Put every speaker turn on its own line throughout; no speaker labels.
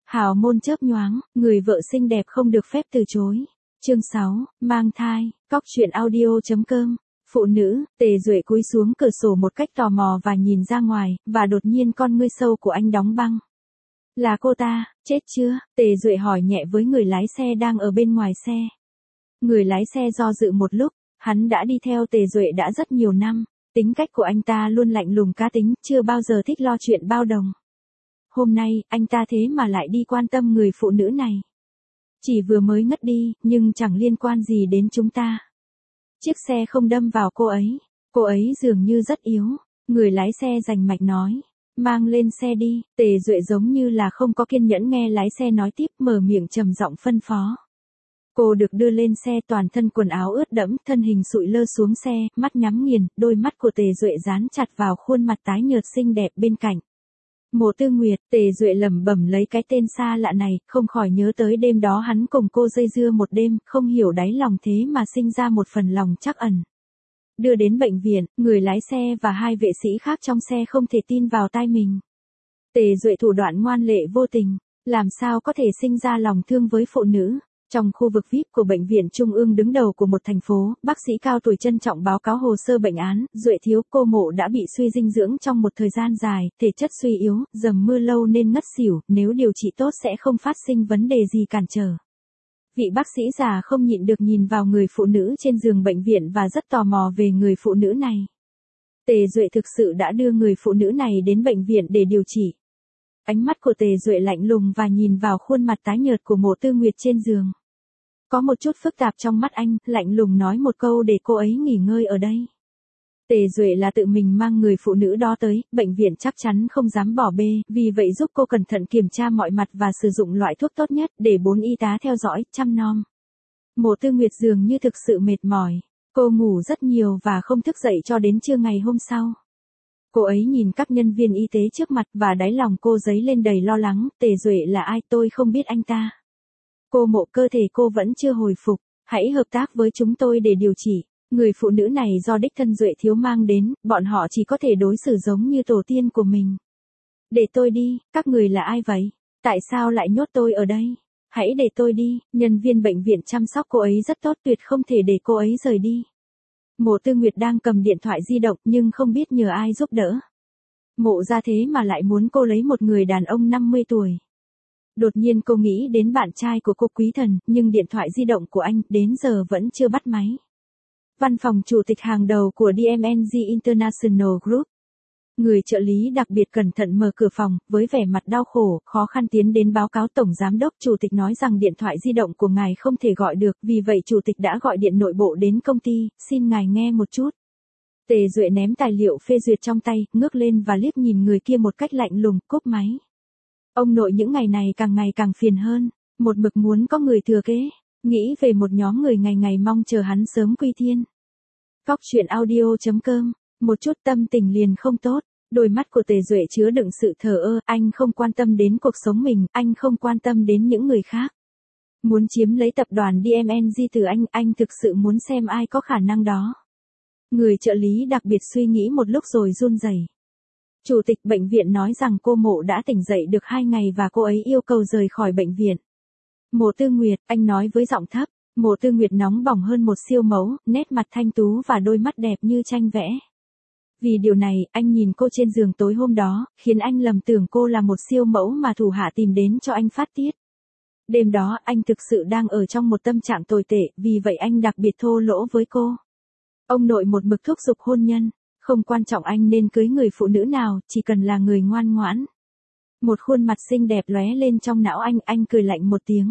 Hào môn chớp nhoáng, người vợ xinh đẹp không được phép từ chối. Chương 6, mang thai, cóc truyện audio.com. Phụ nữ, Tề Duệ cúi xuống cửa sổ một cách tò mò và nhìn ra ngoài, và đột nhiên con ngươi sâu của anh đóng băng. Là cô ta, chết chưa? Tề Duệ hỏi nhẹ với người lái xe đang ở bên ngoài xe. Người lái xe do dự một lúc, hắn đã đi theo Tề Duệ đã rất nhiều năm, tính cách của anh ta luôn lạnh lùng cá tính, chưa bao giờ thích lo chuyện bao đồng. Hôm nay, anh ta thế mà lại đi quan tâm người phụ nữ này. Chỉ vừa mới ngất đi, nhưng chẳng liên quan gì đến chúng ta. Chiếc xe không đâm vào cô ấy dường như rất yếu, người lái xe rành mạch nói. Mang lên xe đi, Tề Duệ giống như là không có kiên nhẫn nghe lái xe nói tiếp, mở miệng trầm giọng phân phó. Cô được đưa lên xe, toàn thân quần áo ướt đẫm, thân hình sụi lơ xuống xe, mắt nhắm nghiền, đôi mắt của Tề Duệ dán chặt vào khuôn mặt tái nhợt xinh đẹp bên cạnh. Mộ Tư Nguyệt. Tề Duệ lẩm bẩm lấy cái tên xa lạ này, không khỏi nhớ tới đêm đó hắn cùng cô dây dưa một đêm, không hiểu đáy lòng thế mà sinh ra một phần lòng trắc ẩn. Đưa đến bệnh viện, người lái xe và hai vệ sĩ khác trong xe không thể tin vào tai mình. Tề Duệ thủ đoạn ngoan lệ vô tình, làm sao có thể sinh ra lòng thương với phụ nữ. Trong khu vực VIP của bệnh viện trung ương đứng đầu của một thành phố, bác sĩ cao tuổi trân trọng báo cáo hồ sơ bệnh án. Duệ thiếu, cô Mộ đã bị suy dinh dưỡng trong một thời gian dài, thể chất suy yếu, dầm mưa lâu nên ngất xỉu, nếu điều trị tốt sẽ không phát sinh vấn đề gì cản trở. Vị bác sĩ già không nhịn được nhìn vào người phụ nữ trên giường bệnh viện và rất tò mò về người phụ nữ này. Tề Duệ thực sự đã đưa người phụ nữ này đến bệnh viện để điều trị. Ánh mắt của Tề Duệ lạnh lùng và nhìn vào khuôn mặt tái nhợt của Mộ Tư Nguyệt trên giường. Có một chút phức tạp trong mắt anh, lạnh lùng nói một câu để cô ấy nghỉ ngơi ở đây. Tề Duệ là tự mình mang người phụ nữ đó tới, bệnh viện chắc chắn không dám bỏ bê, vì vậy giúp cô cẩn thận kiểm tra mọi mặt và sử dụng loại thuốc tốt nhất để 4 y tá theo dõi, chăm nom. Mộ Tư Nguyệt dường như thực sự mệt mỏi, cô ngủ rất nhiều và không thức dậy cho đến trưa ngày hôm sau. Cô ấy nhìn các nhân viên y tế trước mặt và đáy lòng cô dấy lên đầy lo lắng. Tề Duệ là ai, tôi không biết anh ta. Cô Mộ, cơ thể cô vẫn chưa hồi phục, hãy hợp tác với chúng tôi để điều trị. Người phụ nữ này do đích thân Duệ thiếu mang đến, bọn họ chỉ có thể đối xử giống như tổ tiên của mình. Để tôi đi, các người là ai vậy? Tại sao lại nhốt tôi ở đây? Hãy để tôi đi, nhân viên bệnh viện chăm sóc cô ấy rất tốt, tuyệt không thể để cô ấy rời đi. Mộ Tư Nguyệt đang cầm điện thoại di động nhưng không biết nhờ ai giúp đỡ. Mộ ra thế mà lại muốn cô lấy một người đàn ông 50 tuổi. Đột nhiên cô nghĩ đến bạn trai của cô Quý Thần, nhưng điện thoại di động của anh đến giờ vẫn chưa bắt máy. Văn phòng chủ tịch hàng đầu của DMNG International Group. Người trợ lý đặc biệt cẩn thận mở cửa phòng, với vẻ mặt đau khổ, khó khăn tiến đến báo cáo tổng giám đốc. Chủ tịch nói rằng điện thoại di động của ngài không thể gọi được, vì vậy chủ tịch đã gọi điện nội bộ đến công ty, xin ngài nghe một chút. Tề Duệ ném tài liệu phê duyệt trong tay, ngước lên và liếc nhìn người kia một cách lạnh lùng, cúp máy. Ông nội những ngày này càng phiền hơn, một mực muốn có người thừa kế, nghĩ về một nhóm người ngày ngày mong chờ hắn sớm quy thiên. Cóc truyện audio.com, một chút tâm tình liền không tốt, đôi mắt của Tề Duệ chứa đựng sự thờ ơ, anh không quan tâm đến cuộc sống mình, anh không quan tâm đến những người khác. Muốn chiếm lấy tập đoàn DMNG từ anh thực sự muốn xem ai có khả năng đó. Người trợ lý đặc biệt suy nghĩ một lúc rồi run rẩy. Chủ tịch bệnh viện nói rằng cô Mộ đã tỉnh dậy được 2 ngày và cô ấy yêu cầu rời khỏi bệnh viện. Mộ Tư Nguyệt, anh nói với giọng thấp. Mộ Tư Nguyệt nóng bỏng hơn một siêu mẫu, nét mặt thanh tú và đôi mắt đẹp như tranh vẽ. Vì điều này, anh nhìn cô trên giường tối hôm đó, khiến anh lầm tưởng cô là một siêu mẫu mà thủ hạ tìm đến cho anh phát tiết. Đêm đó, anh thực sự đang ở trong một tâm trạng tồi tệ, vì vậy anh đặc biệt thô lỗ với cô. Ông nội một mực thúc giục hôn nhân, không quan trọng anh nên cưới người phụ nữ nào, chỉ cần là người ngoan ngoãn. Một khuôn mặt xinh đẹp lóe lên trong não anh cười lạnh một tiếng.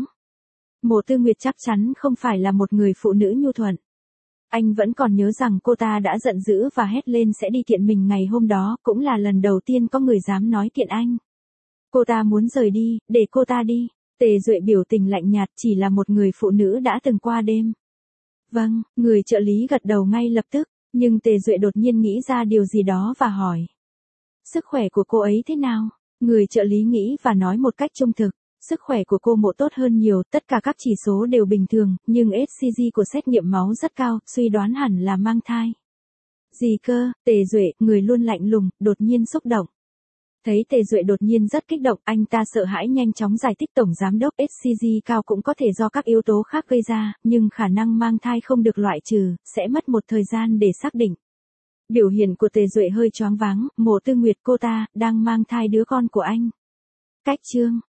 Mộ Tư Nguyệt chắc chắn không phải là một người phụ nữ nhu thuận. Anh vẫn còn nhớ rằng cô ta đã giận dữ và hét lên sẽ đi kiện mình ngày hôm đó, cũng là lần đầu tiên có người dám nói kiện anh. Cô ta muốn rời đi, để cô ta đi. Tề Duệ biểu tình lạnh nhạt, chỉ là một người phụ nữ đã từng qua đêm. Vâng, người trợ lý gật đầu ngay lập tức, nhưng Tề Duệ đột nhiên nghĩ ra điều gì đó và hỏi. Sức khỏe của cô ấy thế nào? Người trợ lý nghĩ và nói một cách trung thực. Sức khỏe của cô Mộ tốt hơn nhiều, tất cả các chỉ số đều bình thường, nhưng HCG của xét nghiệm máu rất cao, suy đoán hẳn là mang thai. Gì cơ? Tề Duệ, người luôn lạnh lùng, đột nhiên xúc động. Thấy Tề Duệ đột nhiên rất kích động, anh ta sợ hãi nhanh chóng giải thích Tổng Giám đốc HCG cao cũng có thể do các yếu tố khác gây ra, nhưng khả năng mang thai không được loại trừ, sẽ mất một thời gian để xác định. Biểu hiện của Tề Duệ hơi choáng váng, Mộ Tư Nguyệt cô ta, đang mang thai đứa con của anh. Cách chương.